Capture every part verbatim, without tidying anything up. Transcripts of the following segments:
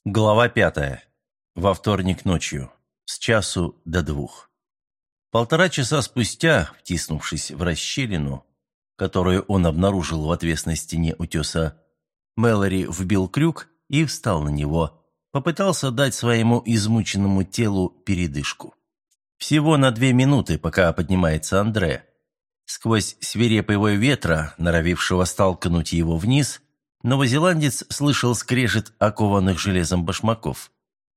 Глава пятая. Во вторник ночью. С часу до двух. Полтора часа спустя, втиснувшись в расщелину, которую он обнаружил в отвесной стене утеса, Мэлори вбил крюк и встал на него, попытался дать своему измученному телу передышку. Всего на две минуты, пока поднимается Андре. Сквозь свирепый вой ветра, норовившего столкнуть его вниз, новозеландец слышал скрежет окованных железом башмаков.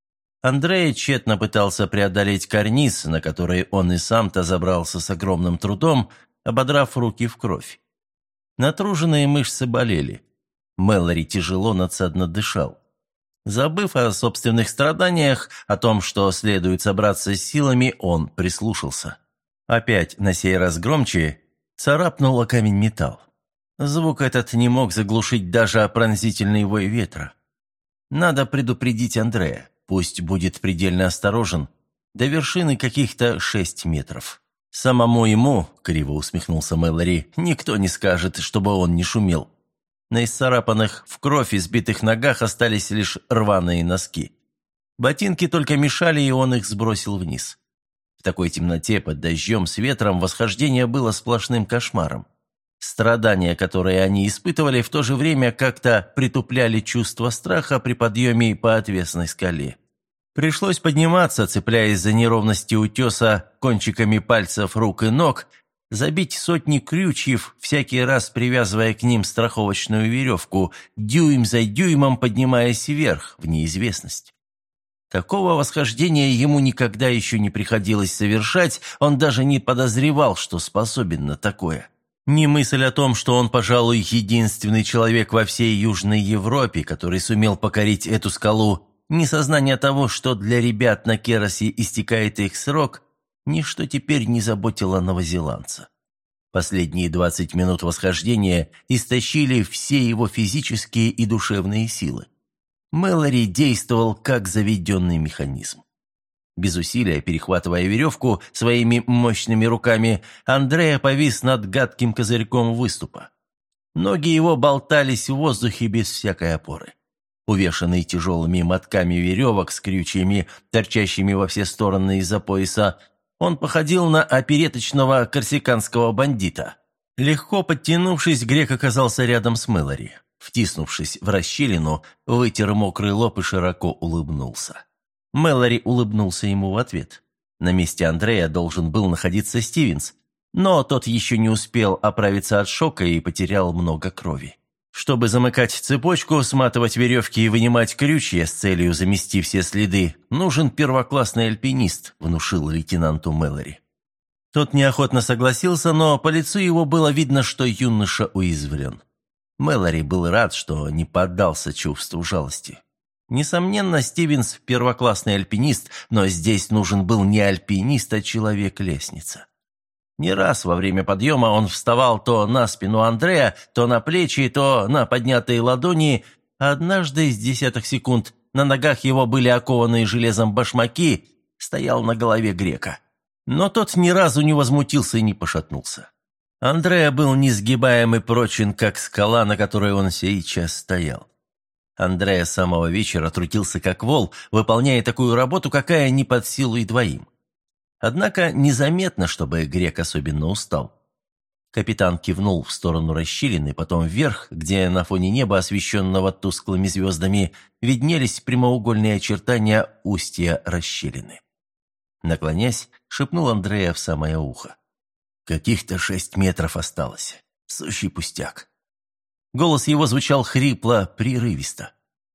Андре тщетно пытался преодолеть карниз, на который он и сам-то забрался с огромным трудом, ободрав руки в кровь. Натруженные мышцы болели. Мэлори тяжело надсадно дышал. Забыв о собственных страданиях, о том, что следует собраться с силами, он прислушался. Опять, на сей раз громче, царапнул о камень металл. Звук этот не мог заглушить даже пронзительный вой ветра. Надо предупредить Андрея, пусть будет предельно осторожен, до вершины каких-то шесть метров. Самому ему, криво усмехнулся Мэлори, никто не скажет, чтобы он не шумел. На исцарапанных в кровь избитых ногах остались лишь рваные носки. Ботинки только мешали, и он их сбросил вниз. В такой темноте, под дождем, с ветром, восхождение было сплошным кошмаром. Страдания, которые они испытывали, в то же время как-то притупляли чувство страха при подъеме по отвесной скале. Пришлось подниматься, цепляясь за неровности утеса кончиками пальцев рук и ног, забить сотни крючьев, всякий раз привязывая к ним страховочную веревку, дюйм за дюймом поднимаясь вверх, в неизвестность. Такого восхождения ему никогда еще не приходилось совершать, он даже не подозревал, что способен на такое. Ни мысль о том, что он, пожалуй, единственный человек во всей Южной Европе, который сумел покорить эту скалу, ни сознание того, что для ребят на Керосе истекает их срок, ничто теперь не заботило новозеландца. Последние двадцать минут восхождения истощили все его физические и душевные силы. Мэлори действовал как заведенный механизм. Без усилия, перехватывая веревку своими мощными руками, Андреа повис над гадким козырьком выступа. Ноги его болтались в воздухе без всякой опоры. Увешанный тяжелыми мотками веревок с крючьями, торчащими во все стороны из-за пояса, он походил на опереточного корсиканского бандита. Легко подтянувшись, грек оказался рядом с Мэлори. Втиснувшись в расщелину, вытер мокрый лоб и широко улыбнулся. Мэлори улыбнулся ему в ответ. На месте Андрея должен был находиться Стивенс, но тот еще не успел оправиться от шока и потерял много крови. Чтобы замыкать цепочку, сматывать веревки и вынимать крючья с целью замести все следы, нужен первоклассный альпинист, внушил лейтенанту Мэлори. Тот неохотно согласился, но по лицу его было видно, что юноша уязвлен. Мэлори был рад, что не поддался чувству жалости. Несомненно, Стивенс – первоклассный альпинист, но здесь нужен был не альпинист, а человек-лестница. Не раз во время подъема он вставал то на спину Андрея, то на плечи, то на поднятые ладони, а однажды из десятых секунд на ногах его были окованные железом башмаки, стоял на голове грека. Но тот ни разу не возмутился и не пошатнулся. Андреа был несгибаем и прочен, как скала, на которой он сейчас стоял. Андреа с самого вечера трудился как вол, выполняя такую работу, какая не под силу и двоим. Однако незаметно, чтобы грек особенно устал. Капитан кивнул в сторону расщелины, потом вверх, где на фоне неба, освещенного тусклыми звездами, виднелись прямоугольные очертания устья расщелины. Наклонясь, шепнул Андреа в самое ухо. «Каких-то шесть метров осталось. Сущий пустяк». Голос его звучал хрипло, прерывисто.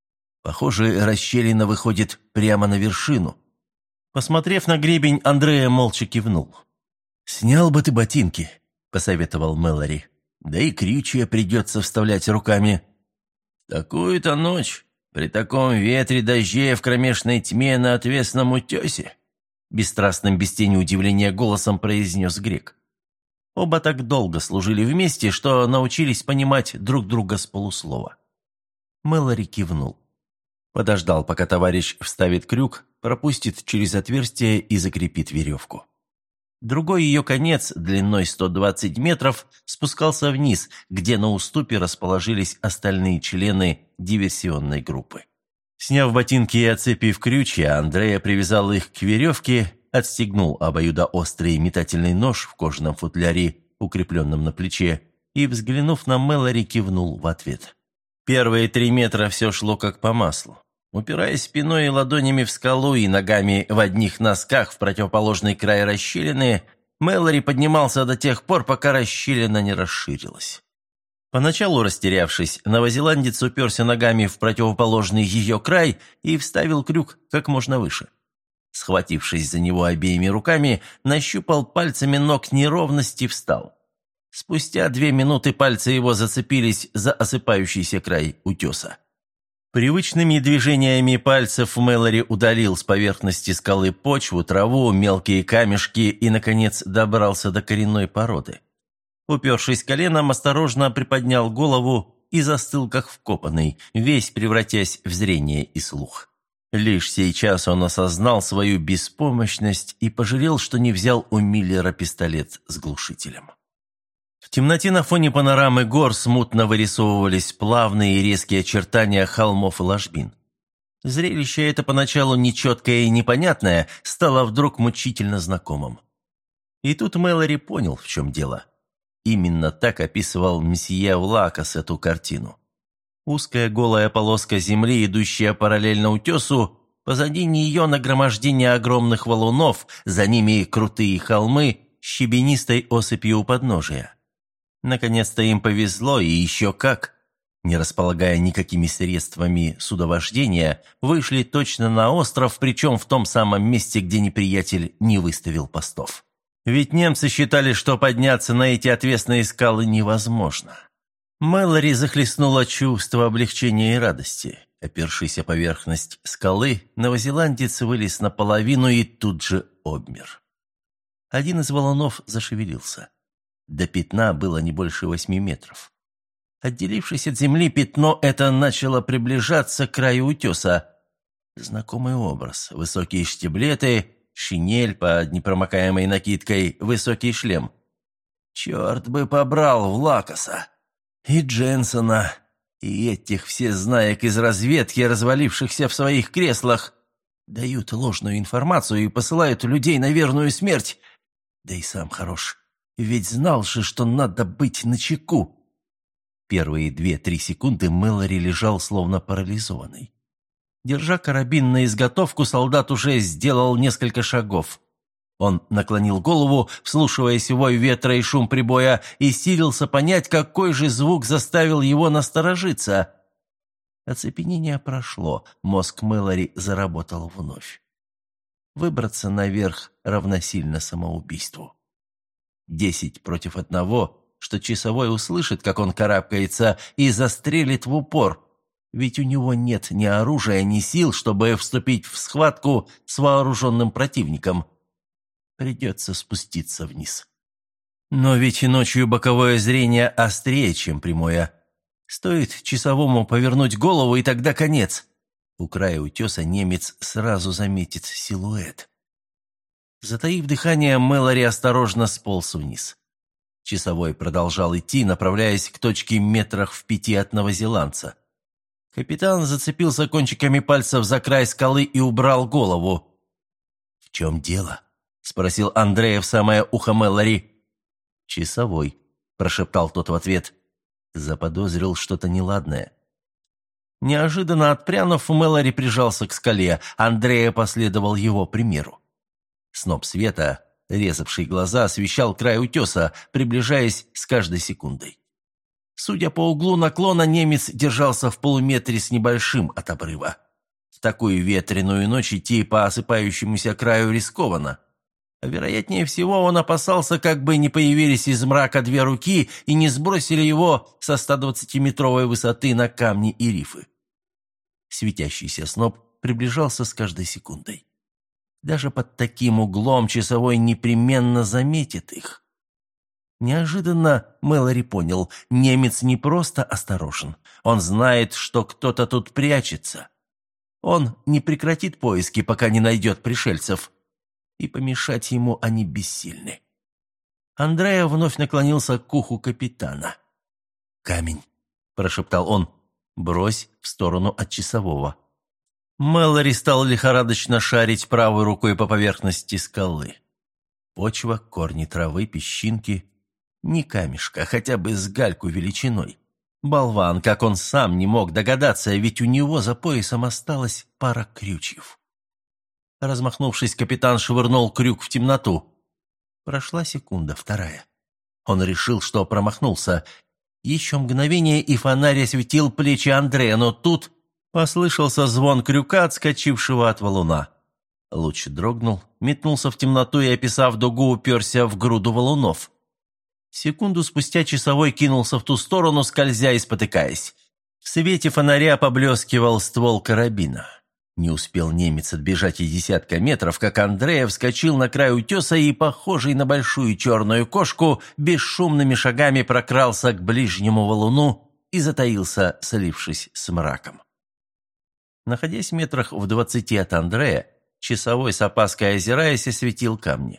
Похоже, расщелина выходит прямо на вершину. Посмотрев на гребень, Андреа молча кивнул. «Снял бы ты ботинки», — посоветовал Мэлори. «Да и крючья придется вставлять руками». «Такую-то ночь, при таком ветре, дожде, в кромешной тьме на отвесном утесе», — бесстрастным, без тени удивления голосом произнес грек. Оба так долго служили вместе, что научились понимать друг друга с полуслова. Мэлори кивнул. Подождал, пока товарищ вставит крюк, пропустит через отверстие и закрепит веревку. Другой ее конец, длиной сто двадцать метров, спускался вниз, где на уступе расположились остальные члены диверсионной группы. Сняв ботинки и оцепив крючья, Андрея привязал их к веревке, отстегнул обоюдоострый метательный нож в кожаном футляре, укрепленном на плече, и, взглянув на Мэлори, кивнул в ответ. Первые три метра все шло как по маслу. Упираясь спиной и ладонями в скалу и ногами в одних носках в противоположный край расщелины, Мэлори поднимался до тех пор, пока расщелина не расширилась. Поначалу растерявшись, новозеландец уперся ногами в противоположный ее край и вставил крюк как можно выше. Схватившись за него обеими руками, нащупал пальцами ног неровности и встал. Спустя две минуты пальцы его зацепились за осыпающийся край утеса. Привычными движениями пальцев Мэлори удалил с поверхности скалы почву, траву, мелкие камешки и, наконец, добрался до коренной породы. Упершись коленом, осторожно приподнял голову и застыл, как вкопанный, весь превратясь в зрение и слух. Лишь сейчас он осознал свою беспомощность и пожалел, что не взял у Миллера пистолет с глушителем. В темноте на фоне панорамы гор смутно вырисовывались плавные и резкие очертания холмов и ложбин. Зрелище это поначалу нечеткое и непонятное стало вдруг мучительно знакомым. И тут Мэлори понял, в чем дело. Именно так описывал месье Влакас эту картину. Узкая голая полоска земли, идущая параллельно утесу, позади нее нагромождение огромных валунов, за ними крутые холмы с щебенистой осыпью у подножия. Наконец-то им повезло, и еще как. Не располагая никакими средствами судовождения, вышли точно на остров, причем в том самом месте, где неприятель не выставил постов. Ведь немцы считали, что подняться на эти отвесные скалы невозможно. Мэлори захлестнуло чувство облегчения и радости. Опершись о поверхность скалы, новозеландец вылез наполовину и тут же обмер. Один из валунов зашевелился. До пятна было не больше восьми метров. Отделившись от земли, пятно это начало приближаться к краю утеса. Знакомый образ. Высокие штиблеты, шинель под непромокаемой накидкой, высокий шлем. Черт бы побрал Влакаса! И Дженсона, и этих всезнаек из разведки, развалившихся в своих креслах. Дают ложную информацию и посылают людей на верную смерть. Да и сам хорош. Ведь знал же, что надо быть начеку. Первые две-три секунды Мэлори лежал словно парализованный. Держа карабин на изготовку, солдат уже сделал несколько шагов. Он наклонил голову, вслушиваясь в вой ветра и шум прибоя, и силился понять, какой же звук заставил его насторожиться. Оцепенение прошло, мозг Мэлори заработал вновь. Выбраться наверх равносильно самоубийству. Десять против одного, что часовой услышит, как он карабкается, и застрелит в упор, ведь у него нет ни оружия, ни сил, чтобы вступить в схватку с вооруженным противником. Придется спуститься вниз. Но ведь и ночью боковое зрение острее, чем прямое. Стоит часовому повернуть голову, и тогда конец. У края утеса немец сразу заметит силуэт. Затаив дыхание, Мэлори осторожно сполз вниз. Часовой продолжал идти, направляясь к точке метрах в пяти от новозеландца. Капитан зацепился кончиками пальцев за край скалы и убрал голову. «В чем дело?» — спросил Андрея в самое ухо Мэлори. «Часовой», — прошептал тот в ответ. Заподозрил что-то неладное. Неожиданно отпрянув, Мэлори прижался к скале. Андрея последовал его примеру. Сноп света, резавший глаза, освещал край утеса, приближаясь с каждой секундой. Судя по углу наклона, немец держался в полуметре с небольшим от обрыва. В такую ветреную ночь идти по осыпающемуся краю рискованно. А вероятнее всего, он опасался, как бы не появились из мрака две руки и не сбросили его со стодвадцатиметровой высоты на камни и рифы. Светящийся сноп приближался с каждой секундой. Даже под таким углом часовой непременно заметит их. Неожиданно Мэлори понял, немец не просто осторожен. Он знает, что кто-то тут прячется. Он не прекратит поиски, пока не найдет пришельцев. И помешать ему они бессильны. Андреа вновь наклонился к уху капитана. «Камень», – прошептал он, – «брось в сторону от часового». Мэлори стал лихорадочно шарить правой рукой по поверхности скалы. Почва, корни травы, песчинки. Не камешка, а хотя бы с гальку величиной. Болван, как он сам не мог догадаться, ведь у него за поясом осталась пара крючьев. Размахнувшись, капитан швырнул крюк в темноту. Прошла секунда, вторая. Он решил, что промахнулся. Еще мгновение, и фонарь осветил плечи Андрея, но тут послышался звон крюка, отскочившего от валуна. Луч дрогнул, метнулся в темноту и, описав дугу, уперся в груду валунов. Секунду спустя часовой кинулся в ту сторону, скользя и спотыкаясь. В свете фонаря поблескивал ствол карабина. Не успел немец отбежать и десятка метров, как Андрея вскочил на край утеса и, похожий на большую черную кошку, бесшумными шагами прокрался к ближнему валуну и затаился, слившись с мраком. Находясь в метрах в двадцати от Андрея, часовой с опаской озираясь осветил камни.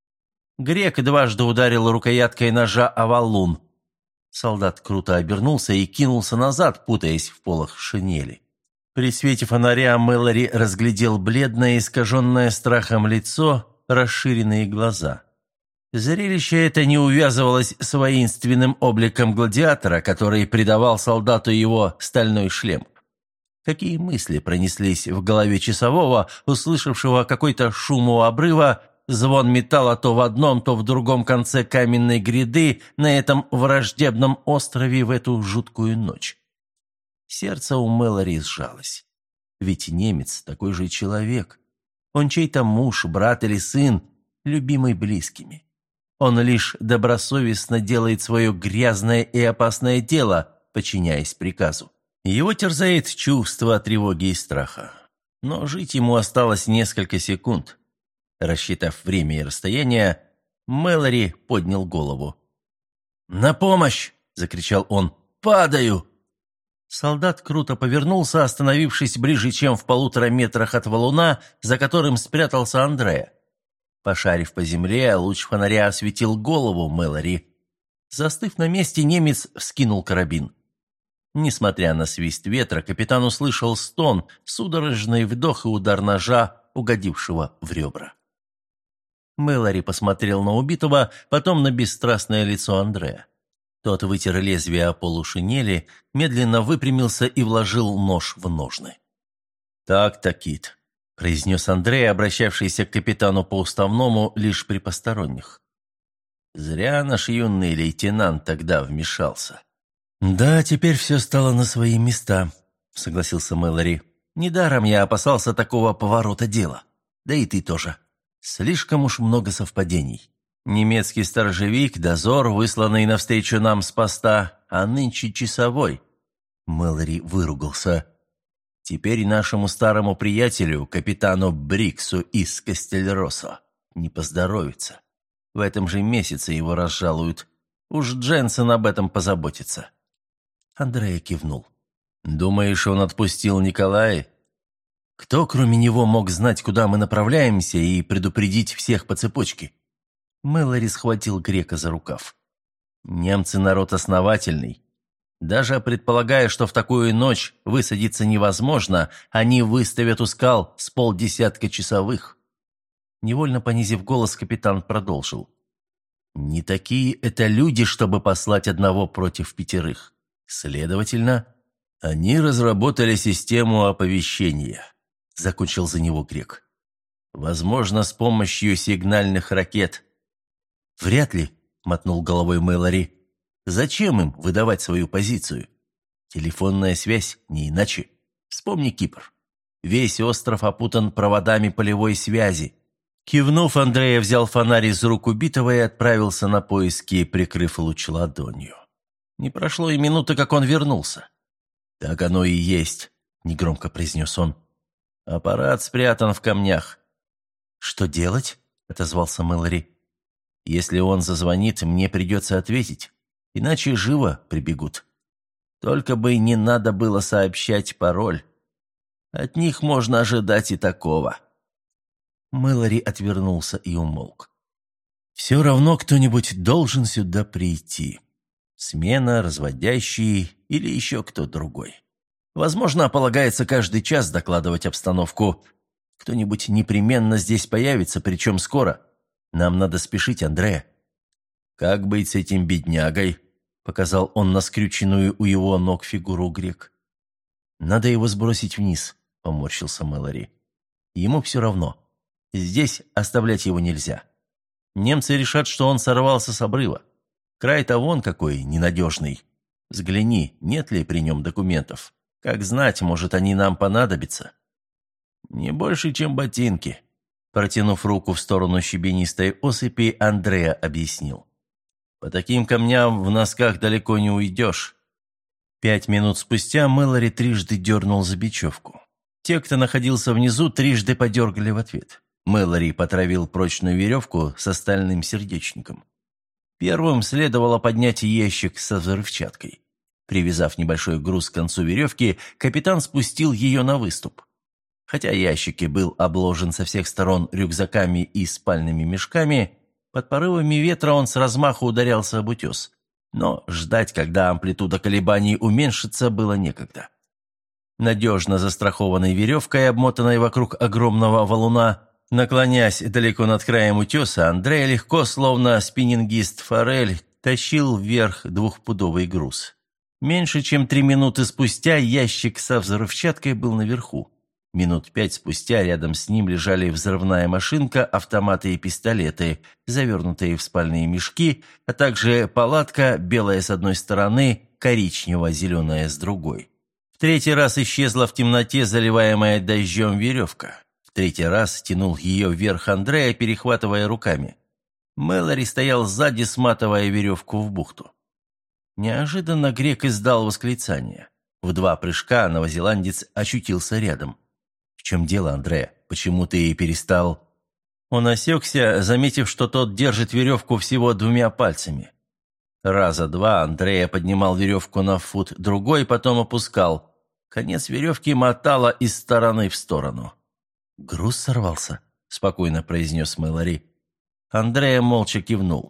Грек дважды ударил рукояткой ножа о валун. Солдат круто обернулся и кинулся назад, путаясь в полах шинели. При свете фонаря Мэлори разглядел бледное, искаженное страхом лицо, расширенные глаза. Зрелище это не увязывалось с воинственным обликом гладиатора, который придавал солдату его стальной шлем. Какие мысли пронеслись в голове часового, услышавшего какой-то шум у обрыва, звон металла то в одном, то в другом конце каменной гряды на этом враждебном острове в эту жуткую ночь. Сердце у Мэлори сжалось. Ведь немец такой же человек. Он чей-то муж, брат или сын, любимый близкими. Он лишь добросовестно делает свое грязное и опасное дело, подчиняясь приказу. Его терзает чувство тревоги и страха. Но жить ему осталось несколько секунд. Рассчитав время и расстояние, Мэлори поднял голову. «На помощь!» – закричал он. «Падаю!» Солдат круто повернулся, остановившись ближе, чем в полутора метрах от валуна, за которым спрятался Андрея. Пошарив по земле, луч фонаря осветил голову Мэлори. Застыв на месте, немец вскинул карабин. Несмотря на свист ветра, капитан услышал стон, судорожный вдох и удар ножа, угодившего в ребра. Мэлори посмотрел на убитого, потом на бесстрастное лицо Андрея. Тот вытер лезвие о полу шинели, медленно выпрямился и вложил нож в ножны. «Так-то, Кит», — произнес Андрей, обращавшийся к капитану по уставному лишь при посторонних. «Зря наш юный лейтенант тогда вмешался». «Да, теперь все стало на свои места», — согласился Мэлори. «Недаром я опасался такого поворота дела. Да и ты тоже. Слишком уж много совпадений. Немецкий сторожевик, дозор, высланный навстречу нам с поста, а нынче часовой». Мэлори выругался. «Теперь нашему старому приятелю, капитану Бриксу из Кастельросо, не поздоровится. В этом же месяце его разжалуют. Уж Дженсен об этом позаботится». Андрея кивнул. «Думаешь, он отпустил Николая? Кто, кроме него, мог знать, куда мы направляемся, и предупредить всех по цепочке?» Мэлори схватил грека за рукав. «Немцы народ основательный. Даже предполагая, что в такую ночь высадиться невозможно, они выставят у скал с полдесятка часовых». Невольно понизив голос, капитан продолжил. «Не такие это люди, чтобы послать одного против пятерых. Следовательно, они разработали систему оповещения», — закончил за него грек. «Возможно, с помощью сигнальных ракет». «Вряд ли», — мотнул головой Мэлори. «Зачем им выдавать свою позицию? Телефонная связь, не иначе. Вспомни Кипр. Весь остров опутан проводами полевой связи». Кивнув, Андрея взял фонарь из рук убитого и отправился на поиски, прикрыв луч ладонью. Не прошло и минуты, как он вернулся. «Так оно и есть», — негромко произнес он. «Аппарат спрятан в камнях». «Что делать?» — отозвался Мэлори. «Если он зазвонит, мне придется ответить, иначе живо прибегут. Только бы не надо было сообщать пароль. От них можно ожидать и такого». Мэлори отвернулся и умолк. «Все равно кто-нибудь должен сюда прийти. Смена, разводящий или еще кто другой. Возможно, полагается каждый час докладывать обстановку. Кто-нибудь непременно здесь появится, причем скоро. Нам надо спешить, Андреа». «Как быть с этим беднягой?» – показал он на скрюченную у его ног фигуру грек. «Надо его сбросить вниз», – поморщился Мэлори. «Ему все равно. Здесь оставлять его нельзя. Немцы решат, что он сорвался с обрыва. Край-то вон какой ненадежный. Взгляни, нет ли при нем документов. Как знать, может, они нам понадобятся». «Не больше, чем ботинки», – протянув руку в сторону щебенистой осыпи, Андреа объяснил. «По таким камням в носках далеко не уйдешь». Пять минут спустя Мэлори трижды дернул за бечевку. Те, кто находился внизу, трижды подергали в ответ. Мэлори потравил прочную веревку с стальным сердечником. Первым следовало поднять ящик со взрывчаткой. Привязав небольшой груз к концу веревки, капитан спустил ее на выступ. Хотя ящик и был обложен со всех сторон рюкзаками и спальными мешками, под порывами ветра он с размаху ударялся об утес. Но ждать, когда амплитуда колебаний уменьшится, было некогда. Надежно застрахованной веревкой, обмотанной вокруг огромного валуна, наклонясь далеко над краем утеса, Андрей легко, словно спиннингист форель, тащил вверх двухпудовый груз. Меньше чем три минуты спустя ящик со взрывчаткой был наверху. Минут пять спустя рядом с ним лежали взрывная машинка, автоматы и пистолеты, завернутые в спальные мешки, а также палатка, белая с одной стороны, коричнево-зеленая с другой. В третий раз исчезла в темноте заливаемая дождем веревка. В третий раз тянул ее вверх Андреа, перехватывая руками. Мэлори стоял сзади, сматывая веревку в бухту. Неожиданно грек издал восклицание. В два прыжка новозеландец очутился рядом. «В чем дело, Андреа? Почему ты перестал?» Он осекся, заметив, что тот держит веревку всего двумя пальцами. Раза два Андреа поднимал веревку на фут, другой потом опускал. Конец веревки мотало из стороны в сторону. «Груз сорвался», — спокойно произнес Мэлори. Андреа молча кивнул.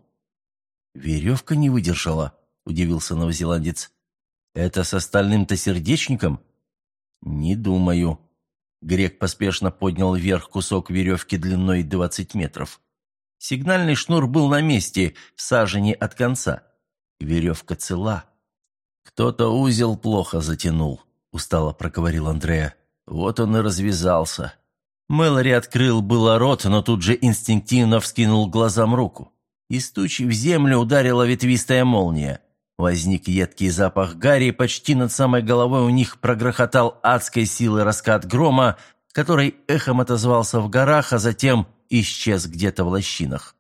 «Веревка не выдержала», — удивился новозеландец. «Это с остальным-то сердечником?» «Не думаю». Грек поспешно поднял вверх кусок веревки длиной двадцать метров. Сигнальный шнур был на месте, в сажени от конца. Веревка цела. «Кто-то узел плохо затянул», — устало проговорил Андреа. «Вот он и развязался». Мэлори открыл было рот, но тут же инстинктивно вскинул глазам руку. Из тучи в землю ударила ветвистая молния. Возник едкий запах гари, почти над самой головой у них прогрохотал адской силы раскат грома, который эхом отозвался в горах, а затем исчез где-то в лощинах.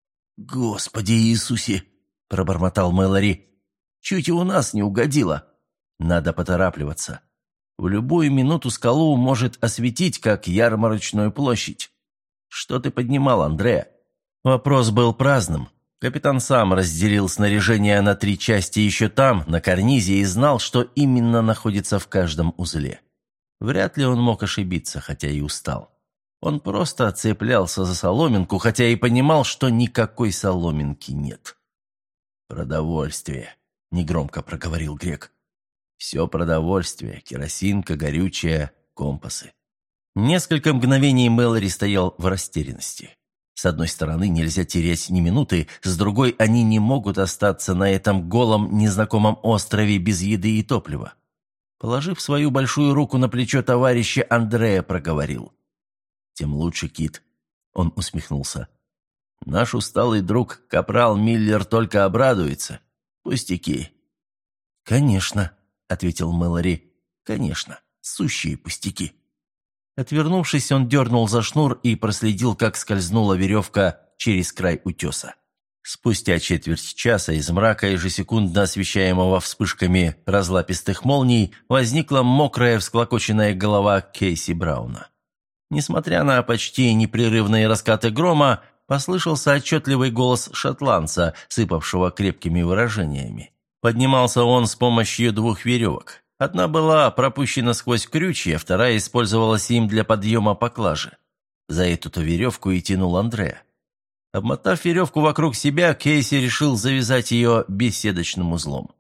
«Господи Иисусе!» – пробормотал Мэлори. «Чуть и у нас не угодило. Надо поторапливаться. В любую минуту скалу может осветить, как ярмарочную площадь. Что ты поднимал, Андреа?» Вопрос был праздным. Капитан сам разделил снаряжение на три части еще там, на карнизе, и знал, что именно находится в каждом узле. Вряд ли он мог ошибиться, хотя и устал. Он просто цеплялся за соломинку, хотя и понимал, что никакой соломинки нет. «Продовольствие», — негромко проговорил грек. «Все продовольствие, керосинка, горючее, компасы». Несколько мгновений Мэлори стоял в растерянности. С одной стороны, нельзя терять ни минуты, с другой, они не могут остаться на этом голом, незнакомом острове без еды и топлива. Положив свою большую руку на плечо товарища, Андреа проговорил. «Тем лучше, Кит», — он усмехнулся. «Наш усталый друг, капрал Миллер, только обрадуется. Пустяки». «Конечно», — ответил Мэлори, — «конечно, сущие пустяки». Отвернувшись, он дернул за шнур и проследил, как скользнула веревка через край утеса. Спустя четверть часа из мрака, ежесекундно освещаемого вспышками разлапистых молний, возникла мокрая всклокоченная голова Кейси Брауна. Несмотря на почти непрерывные раскаты грома, послышался отчетливый голос шотландца, сыпавшего крепкими выражениями. Поднимался он с помощью двух веревок. Одна была пропущена сквозь крючья, вторая использовалась им для подъема поклажи. За эту-то веревку и тянул Андреа. Обмотав веревку вокруг себя, Кейси решил завязать ее беседочным узлом.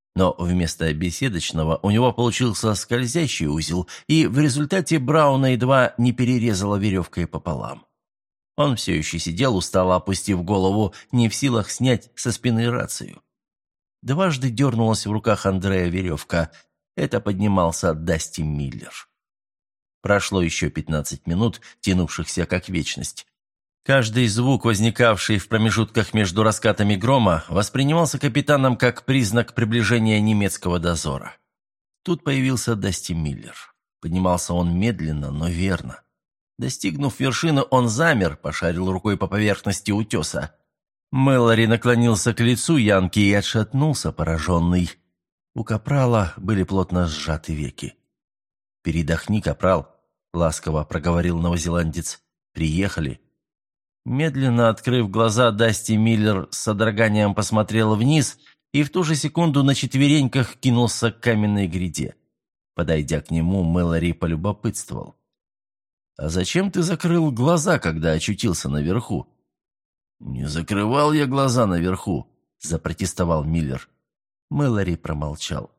Но вместо беседочного у него получился скользящий узел, и в результате Брауна едва не перерезала веревкой пополам. Он все еще сидел, устало опустив голову, не в силах снять со спины рацию. Дважды дернулась в руках Андрея веревка. Это поднимался Дасти Миллер. Прошло еще пятнадцать минут, тянувшихся как вечность. Каждый звук, возникавший в промежутках между раскатами грома, воспринимался капитаном как признак приближения немецкого дозора. Тут появился Дасти Миллер. Поднимался он медленно, но верно. Достигнув вершины, он замер, пошарил рукой по поверхности утеса. Мэлори наклонился к лицу Янки и отшатнулся, пораженный. У капрала были плотно сжаты веки. «Передохни, капрал», — ласково проговорил новозеландец. «Приехали». Медленно открыв глаза, Дасти Миллер с содроганием посмотрел вниз и в ту же секунду на четвереньках кинулся к каменной гряде. Подойдя к нему, Мэлори полюбопытствовал. «А зачем ты закрыл глаза, когда очутился наверху?» «Не закрывал я глаза наверху», — запротестовал Миллер. Мэлори промолчал.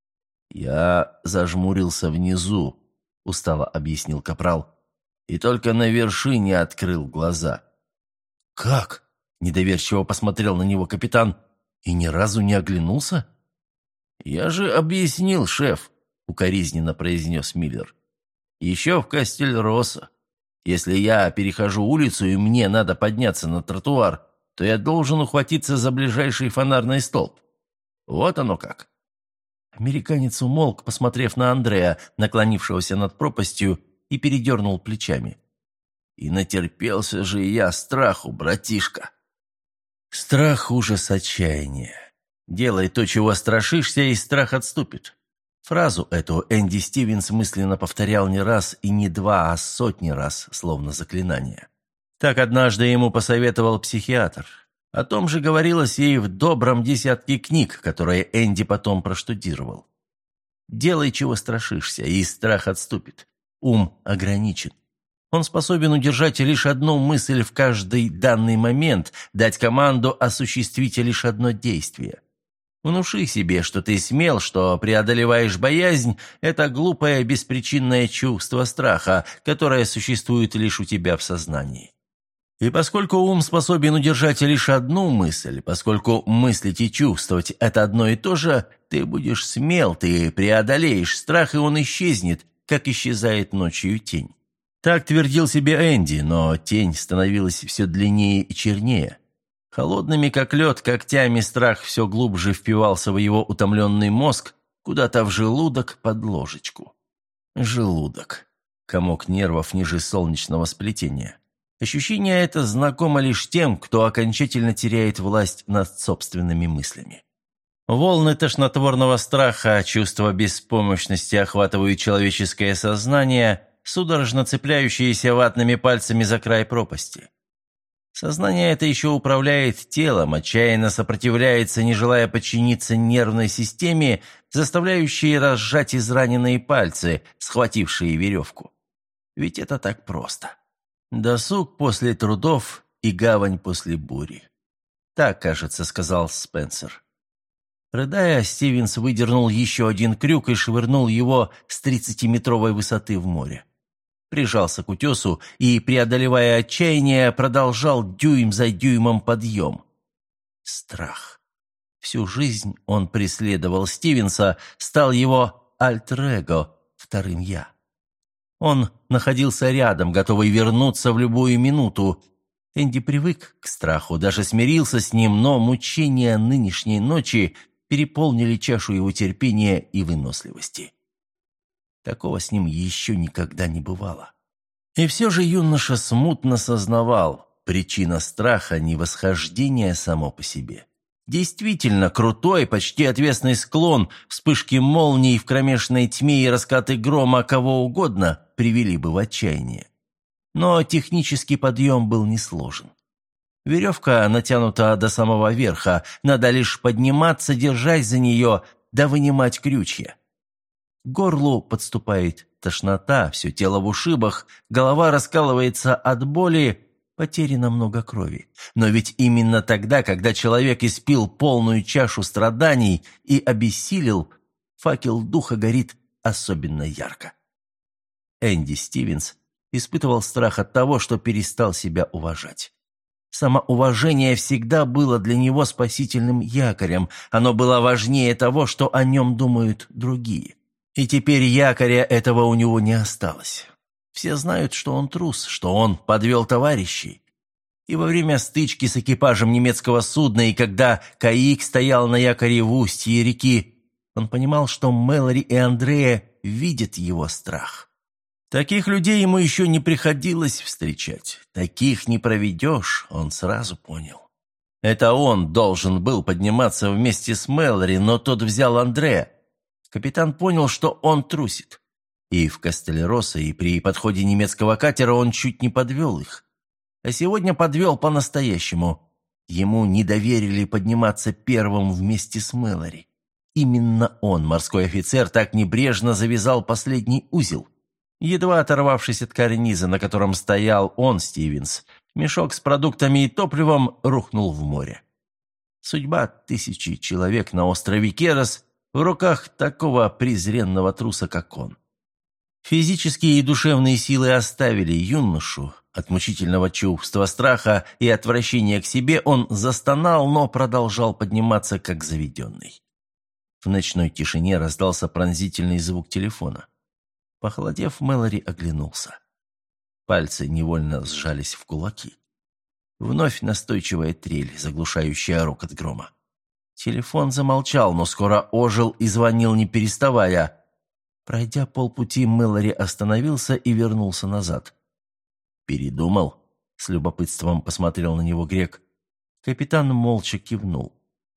«Я зажмурился внизу», — устало объяснил капрал, «и только на вершине открыл глаза». «Как?» – недоверчиво посмотрел на него капитан. «И ни разу не оглянулся?» «Я же объяснил, шеф», – укоризненно произнес Миллер. «Еще в Кастель-Росса. Если я перехожу улицу и мне надо подняться на тротуар, то я должен ухватиться за ближайший фонарный столб. Вот оно как». Американец умолк, посмотрев на Андрея, наклонившегося над пропастью, и передернул плечами. «И натерпелся же я страху, братишка». Страх, ужас, отчаяние. Делай то, чего страшишься, и страх отступит. Фразу эту Энди Стивенс мысленно повторял не раз и не два, а сотни раз, словно заклинание. Так однажды ему посоветовал психиатр. О том же говорилось и в добром десятке книг, которые Энди потом проштудировал. Делай, чего страшишься, и страх отступит. Ум ограничен. Он способен удержать лишь одну мысль в каждый данный момент, дать команду осуществить лишь одно действие. Внуши себе, что ты смел, что преодолеваешь боязнь – это глупое беспричинное чувство страха, которое существует лишь у тебя в сознании. И поскольку ум способен удержать лишь одну мысль, поскольку мыслить и чувствовать – это одно и то же, ты будешь смел, ты преодолеешь страх, и он исчезнет, как исчезает ночью тень. Так твердил себе Энди, но тень становилась все длиннее и чернее. Холодными, как лед, когтями страх все глубже впивался в его утомленный мозг, куда-то в желудок под ложечку. Желудок. Комок нервов ниже солнечного сплетения. Ощущение это знакомо лишь тем, кто окончательно теряет власть над собственными мыслями. Волны тошнотворного страха, чувство беспомощности охватывают человеческое сознание, судорожно цепляющиеся ватными пальцами за край пропасти. Сознание это еще управляет телом, отчаянно сопротивляется, не желая подчиниться нервной системе, заставляющей разжать израненные пальцы, схватившие веревку. Ведь это так просто. Досуг после трудов и гавань после бури. Так, кажется, сказал Спенсер. Рыдая, Стивенс выдернул еще один крюк и швырнул его с тридцатиметровой высоты в море. Прижался к утесу и, преодолевая отчаяние, продолжал дюйм за дюймом подъем. Страх. Всю жизнь он преследовал Стивенса, стал его альтер-эго, вторым «я». Он находился рядом, готовый вернуться в любую минуту. Энди привык к страху, даже смирился с ним, но мучения нынешней ночи переполнили чашу его терпения и выносливости. Такого с ним еще никогда не бывало. И все же юноша смутно сознавал, причина страха не восхождение само по себе. Действительно, крутой, почти отвесный склон, вспышки молний в кромешной тьме и раскаты грома кого угодно привели бы в отчаяние. Но технический подъем был несложен. Веревка натянута до самого верха, надо лишь подниматься, держась за нее, да вынимать крючья. К горлу подступает тошнота, все тело в ушибах, голова раскалывается от боли, Потеряно много крови. Но ведь именно тогда, когда человек испил полную чашу страданий и обессилел, факел духа горит особенно ярко. Энди Стивенс испытывал страх от того, что перестал себя уважать. Самоуважение всегда было для него спасительным якорем, оно было важнее того, что о нем думают другие. И теперь якоря этого у него не осталось. Все знают, что он трус, что он подвел товарищей. И во время стычки с экипажем немецкого судна, и когда Каик стоял на якоре в устье реки, он понимал, что Мэлори и Андреа видят его страх. Таких людей ему еще не приходилось встречать. Таких не проведешь, он сразу понял. Это он должен был подниматься вместе с Мэлори, но тот взял Андреа. Капитан понял, что он трусит. И в Кастельроссо, и при подходе немецкого катера он чуть не подвел их. А сегодня подвел по-настоящему. Ему не доверили подниматься первым вместе с Мэлори. Именно он, морской офицер, так небрежно завязал последний узел. Едва оторвавшись от карниза, на котором стоял он, Стивенс, мешок с продуктами и топливом рухнул в море. Судьба тысячи человек на острове Керос в руках такого презренного труса, как он. Физические и душевные силы оставили юношу. От мучительного чувства страха и отвращения к себе он застонал, но продолжал подниматься, как заведенный. В ночной тишине раздался пронзительный звук телефона. Похолодев, Мэлори оглянулся. Пальцы невольно сжались в кулаки. Вновь настойчивая трель, заглушающая рокот грома. Телефон замолчал, но скоро ожил и звонил, не переставая. Пройдя полпути, Мэлори остановился и вернулся назад. «Передумал?» — с любопытством посмотрел на него грек. Капитан молча кивнул.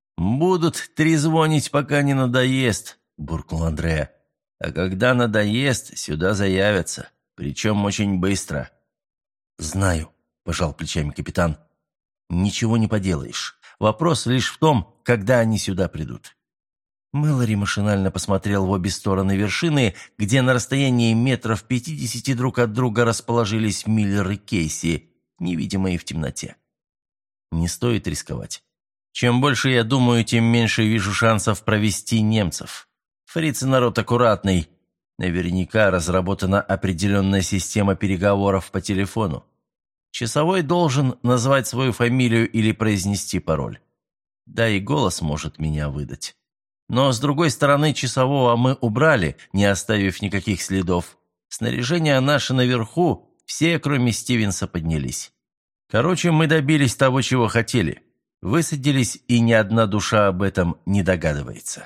«Будут трезвонить, пока не надоест», — буркнул Андреа. «А когда надоест, сюда заявятся, причем очень быстро». «Знаю», — пожал плечами капитан. «Ничего не поделаешь. Вопрос лишь в том, когда они сюда придут». Мэлори машинально посмотрел в обе стороны вершины, где на расстоянии метров пятидесяти друг от друга расположились Миллер и Кейси, невидимые в темноте. «Не стоит рисковать. Чем больше я думаю, тем меньше вижу шансов провести немцев. Фрицы народ аккуратный. Наверняка разработана определенная система переговоров по телефону. Часовой должен назвать свою фамилию или произнести пароль. Да и голос может меня выдать. Но, с другой стороны, часового мы убрали, не оставив никаких следов. Снаряжение наше наверху, все, кроме Стивенса, поднялись. Короче, мы добились того, чего хотели. Высадились, и ни одна душа об этом не догадывается».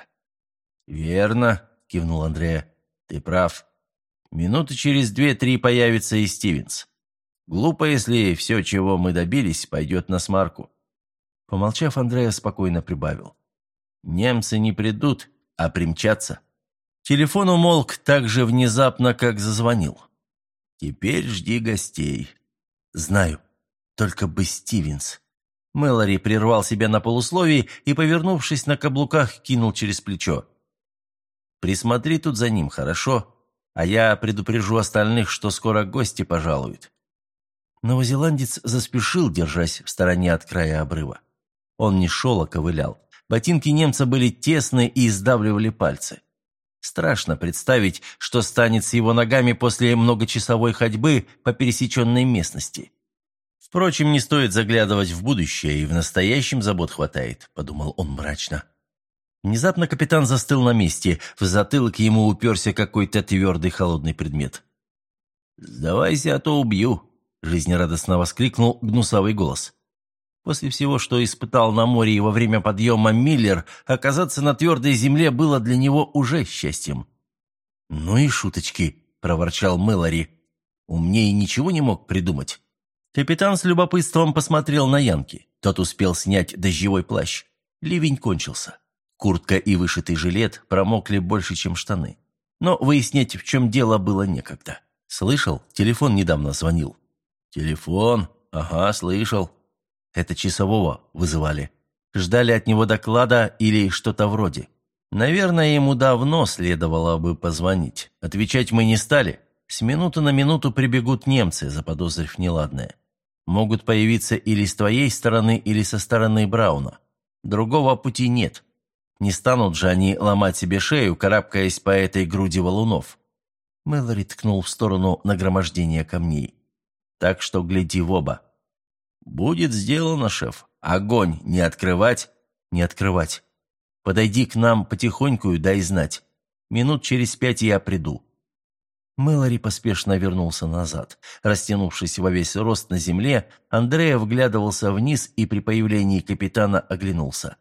«Верно», — кивнул Андреа. «Ты прав. Минуты через две-три появится и Стивенс. Глупо, если все, чего мы добились, пойдет на смарку». Помолчав, Андреа спокойно прибавил. «Немцы не придут, а примчатся». Телефон умолк так же внезапно, как зазвонил. «Теперь жди гостей». «Знаю. Только бы Стивенс». Мэлори прервал себя на полусловии и, повернувшись на каблуках, кинул через плечо. «Присмотри тут за ним, хорошо? А я предупрежу остальных, что скоро гости пожалуют». Новозеландец заспешил, держась в стороне от края обрыва. Он не шел, а ковылял. Ботинки немца были тесны и сдавливали пальцы. Страшно представить, что станет с его ногами после многочасовой ходьбы по пересеченной местности. «Впрочем, не стоит заглядывать в будущее, и в настоящем забот хватает», — подумал он мрачно. Внезапно капитан застыл на месте, в затылок ему уперся какой-то твердый холодный предмет. «Сдавайся, а то убью», — жизнерадостно воскликнул гнусавый голос. После всего, что испытал на море и во время подъема Миллер, оказаться на твердой земле было для него уже счастьем. «Ну и шуточки», — проворчал Мэлори. «Умнее ничего не мог придумать». Капитан с любопытством посмотрел на Янки. Тот успел снять дождевой плащ. Ливень кончился. Куртка и вышитый жилет промокли больше, чем штаны. Но выяснять, в чем дело, было некогда. «Слышал? Телефон недавно звонил». «Телефон? Ага, слышал». Это часового вызывали. Ждали от него доклада или что-то вроде. Наверное, ему давно следовало бы позвонить. Отвечать мы не стали. С минуты на минуту прибегут немцы, заподозрив неладное. Могут появиться или с твоей стороны, или со стороны Брауна. Другого пути нет. Не станут же они ломать себе шею, карабкаясь по этой груди валунов». Мэлори ткнул в сторону нагромождения камней. «Так что гляди в оба». «Будет сделано, шеф. Огонь не открывать, не открывать. Подойди к нам потихоньку и дай знать. Минут через пять я приду». Мэлори поспешно вернулся назад. Растянувшись во весь рост на земле, Андреа вглядывался вниз и при появлении капитана оглянулся.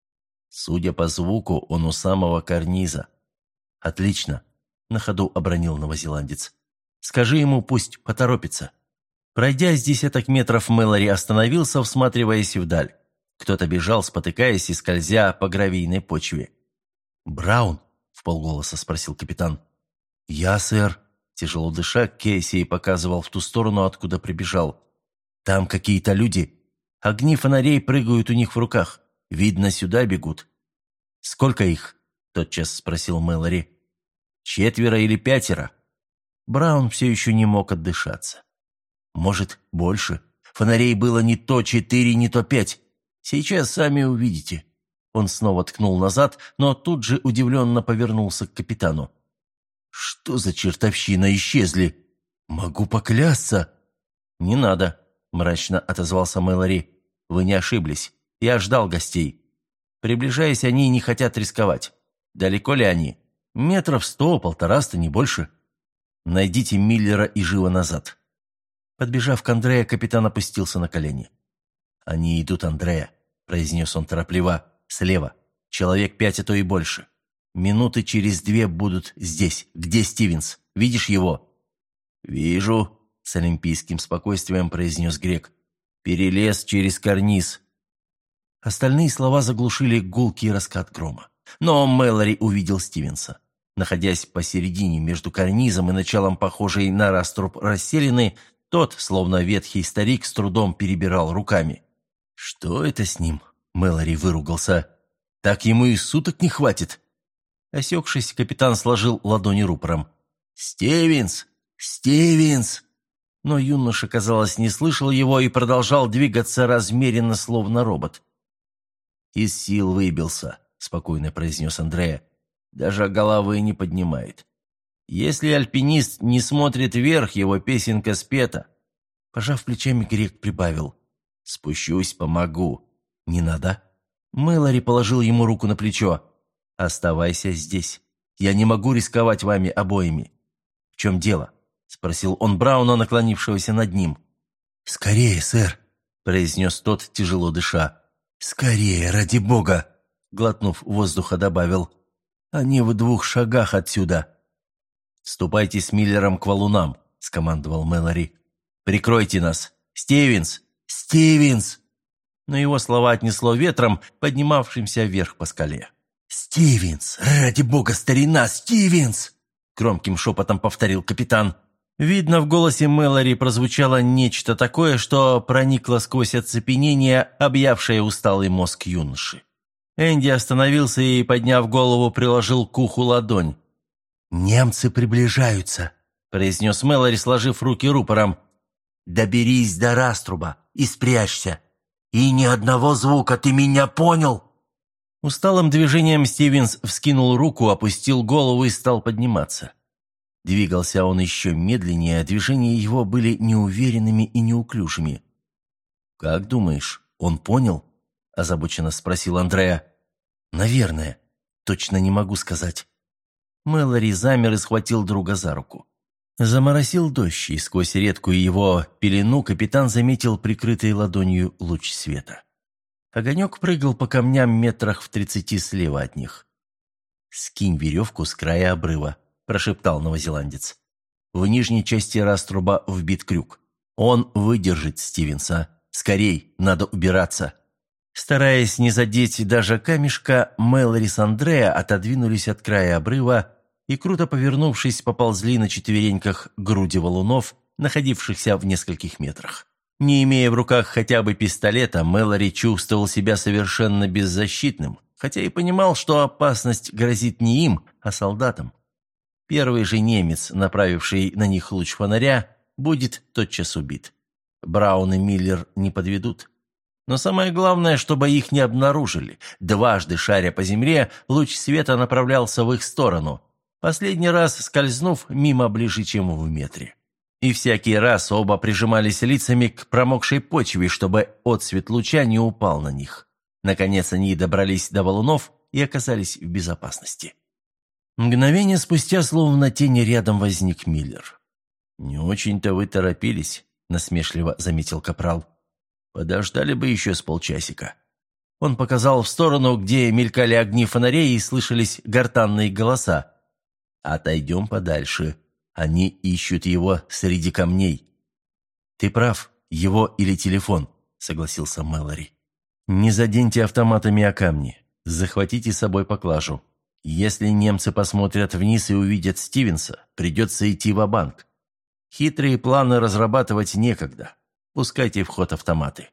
Судя по звуку, он у самого карниза. «Отлично», — на ходу обронил новозеландец. «Скажи ему, пусть поторопится». Пройдя с десяток метров, Мэлори остановился, всматриваясь вдаль. Кто-то бежал, спотыкаясь и скользя по гравийной почве. «Браун?» — вполголоса спросил капитан. «Я, сэр», – тяжело дыша, Кейси показывал в ту сторону, откуда прибежал. «Там какие-то люди. Огни фонарей прыгают у них в руках. Видно, сюда бегут». «Сколько их?» – тотчас спросил Мэлори. «Четверо или пятеро?» Браун все еще не мог отдышаться. «Может, больше. Фонарей было не то четыре, не то пять. Сейчас сами увидите». Он снова ткнул назад, но тут же удивленно повернулся к капитану. «Что за чертовщина, исчезли? Могу поклясться!» «Не надо», – мрачно отозвался Мэлори. «Вы не ошиблись. Я ждал гостей. Приближаясь, они не хотят рисковать. Далеко ли они? Метров сто, полтораста, не больше. Найдите Миллера и живо назад». Подбежав к Андреа, капитан опустился на колени. «Они идут, Андреа», – произнес он торопливо. «Слева. Человек пять, а то и больше. Минуты через две будут здесь. Где Стивенс? Видишь его?» «Вижу», — с олимпийским спокойствием произнес грек. «Перелез через карниз». Остальные слова заглушили гулкий раскат грома. Но Мэлори увидел Стивенса. Находясь посередине между карнизом и началом похожей на раструб расселины, тот, словно ветхий старик, с трудом перебирал руками. «Что это с ним?» — Мэлори выругался. «Так ему и суток не хватит». Осекшись, капитан сложил ладони рупором. «Стивенс! Стивенс!» Но юноша, казалось, не слышал его и продолжал двигаться размеренно, словно робот. «Из сил выбился», — спокойно произнес Андреа. «Даже головы не поднимает. Если альпинист не смотрит вверх, его песенка спета». Пожав плечами, грек прибавил. «Спущусь, помогу». «Не надо». Мэлори положил ему руку на плечо. «Оставайся здесь. Я не могу рисковать вами обоими». «В чем дело?» – спросил он Брауна, наклонившегося над ним. «Скорее, сэр», – произнес тот, тяжело дыша. «Скорее, ради бога!» – глотнув воздуха, добавил. «Они в двух шагах отсюда». «Ступайте с Миллером к валунам», – скомандовал Мэлори. «Прикройте нас! Стивенс! Стивенс!» Но его слова отнесло ветром, поднимавшимся вверх по скале. «Стивенс! Ради бога, старина, Стивенс!» Громким шепотом повторил капитан. Видно, в голосе Мэлори прозвучало нечто такое, что проникло сквозь оцепенение, объявшее усталый мозг юноши. Энди остановился и, подняв голову, приложил к уху ладонь. «Немцы приближаются», — произнес Мэлори, сложив руки рупором. «Доберись до раструба и спрячься. И ни одного звука, ты меня понял?» Усталым движением Стивенс вскинул руку, опустил голову и стал подниматься. Двигался он еще медленнее, движения его были неуверенными и неуклюжими. «Как думаешь, он понял?» – озабоченно спросил Андреа. «Наверное. Точно не могу сказать». Мэлори замер и схватил друга за руку. Заморосил дождь, и сквозь редкую его пелену капитан заметил прикрытый ладонью луч света. Огонек прыгал по камням метрах в тридцати слева от них. «Скинь веревку с края обрыва», – прошептал новозеландец. «В нижней части раструба вбит крюк. Он выдержит Стивенса. Скорей, надо убираться». Стараясь не задеть даже камешка, Мэлори с Андреа отодвинулись от края обрыва и, круто повернувшись, поползли на четвереньках к груди валунов, находившихся в нескольких метрах. Не имея в руках хотя бы пистолета, Мэлори чувствовал себя совершенно беззащитным, хотя и понимал, что опасность грозит не им, а солдатам. Первый же немец, направивший на них луч фонаря, будет тотчас убит. Браун и Миллер не подведут. Но самое главное, чтобы их не обнаружили. Дважды шаря по земле, луч света направлялся в их сторону, последний раз скользнув мимо ближе, чем в метре. И всякий раз оба прижимались лицами к промокшей почве, чтобы отсвет луча не упал на них. Наконец они добрались до валунов и оказались в безопасности. Мгновение спустя, словно тени, рядом возник Миллер. «Не очень-то вы торопились», — насмешливо заметил капрал. «Подождали бы еще с полчасика». Он показал в сторону, где мелькали огни фонарей и слышались гортанные голоса. «Отойдем подальше. Они ищут его среди камней». «Ты прав, его или телефон», — согласился Мэлори. «Не заденьте автоматами о камни. Захватите с собой поклажу. Если немцы посмотрят вниз и увидят Стивенса, придется идти ва-банк. Хитрые планы разрабатывать некогда. Пускайте в ход автоматы».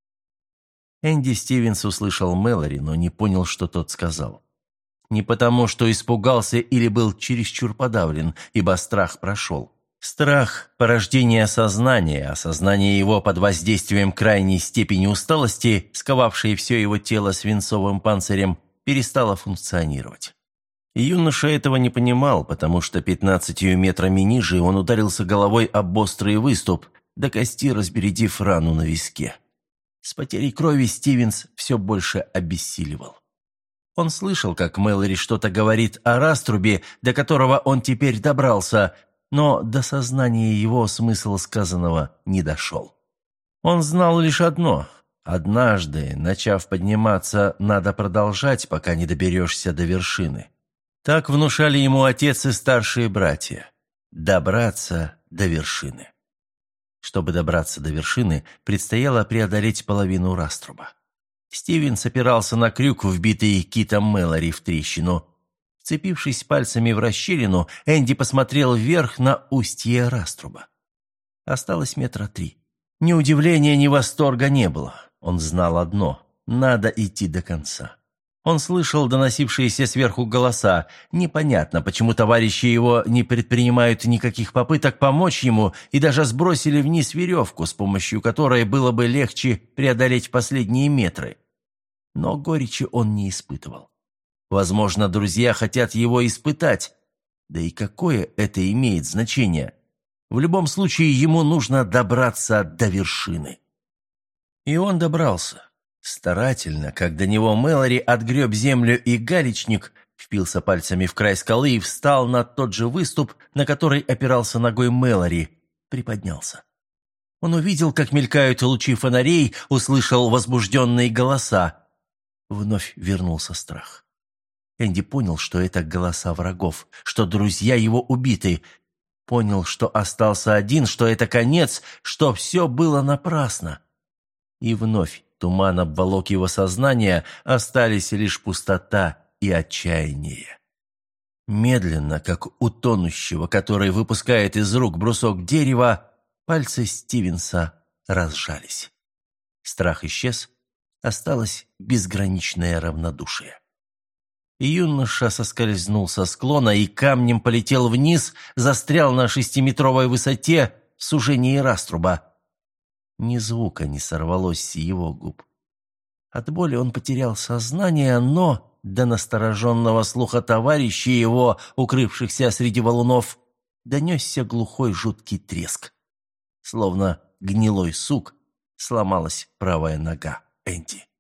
Энди Стивенс услышал Мэлори, но не понял, что тот сказал. Не потому, что испугался или был чересчур подавлен, ибо страх прошел. Страх – порождение сознания, а сознание его под воздействием крайней степени усталости, сковавшей все его тело свинцовым панцирем, перестало функционировать. Юноша этого не понимал, потому что пятнадцатью метрами ниже он ударился головой об острый выступ, до кости разбередив рану на виске. С потерей крови Стивенс все больше обессиливал. Он слышал, как Мэлори что-то говорит о раструбе, до которого он теперь добрался, но до сознания его смысл сказанного не дошел. Он знал лишь одно – однажды, начав подниматься, надо продолжать, пока не доберешься до вершины. Так внушали ему отец и старшие братья – добраться до вершины. Чтобы добраться до вершины, предстояло преодолеть половину раструба. Стивенс опирался на крюк, вбитый китом Мэлори в трещину. Вцепившись пальцами в расщелину, Энди посмотрел вверх на устье раструба. Осталось метра три. Ни удивления, ни восторга не было. Он знал одно – надо идти до конца. Он слышал доносившиеся сверху голоса. Непонятно, почему товарищи его не предпринимают никаких попыток помочь ему и даже сбросили вниз веревку, с помощью которой было бы легче преодолеть последние метры. Но горечи он не испытывал. Возможно, друзья хотят его испытать. Да и какое это имеет значение? В любом случае, ему нужно добраться до вершины. И он добрался. Старательно, как до него Мэлори отгреб землю и галечник, впился пальцами в край скалы и встал на тот же выступ, на который опирался ногой Мэлори, приподнялся. Он увидел, как мелькают лучи фонарей, услышал возбужденные голоса. Вновь вернулся страх. Энди понял, что это голоса врагов, что друзья его убиты. Понял, что остался один, что это конец, что все было напрасно. И вновь туман обволок его сознание, остались лишь пустота и отчаяние. Медленно, как у тонущего, который выпускает из рук брусок дерева, пальцы Стивенса разжались. Страх исчез, осталось безграничное равнодушие. Юноша соскользнул со склона и камнем полетел вниз, застрял на шестиметровой высоте в сужении раструба. Ни звука не сорвалось с его губ. От боли он потерял сознание, но до настороженного слуха товарищей его, укрывшихся среди валунов, донесся глухой жуткий треск. Словно гнилой сук сломалась правая нога Энди.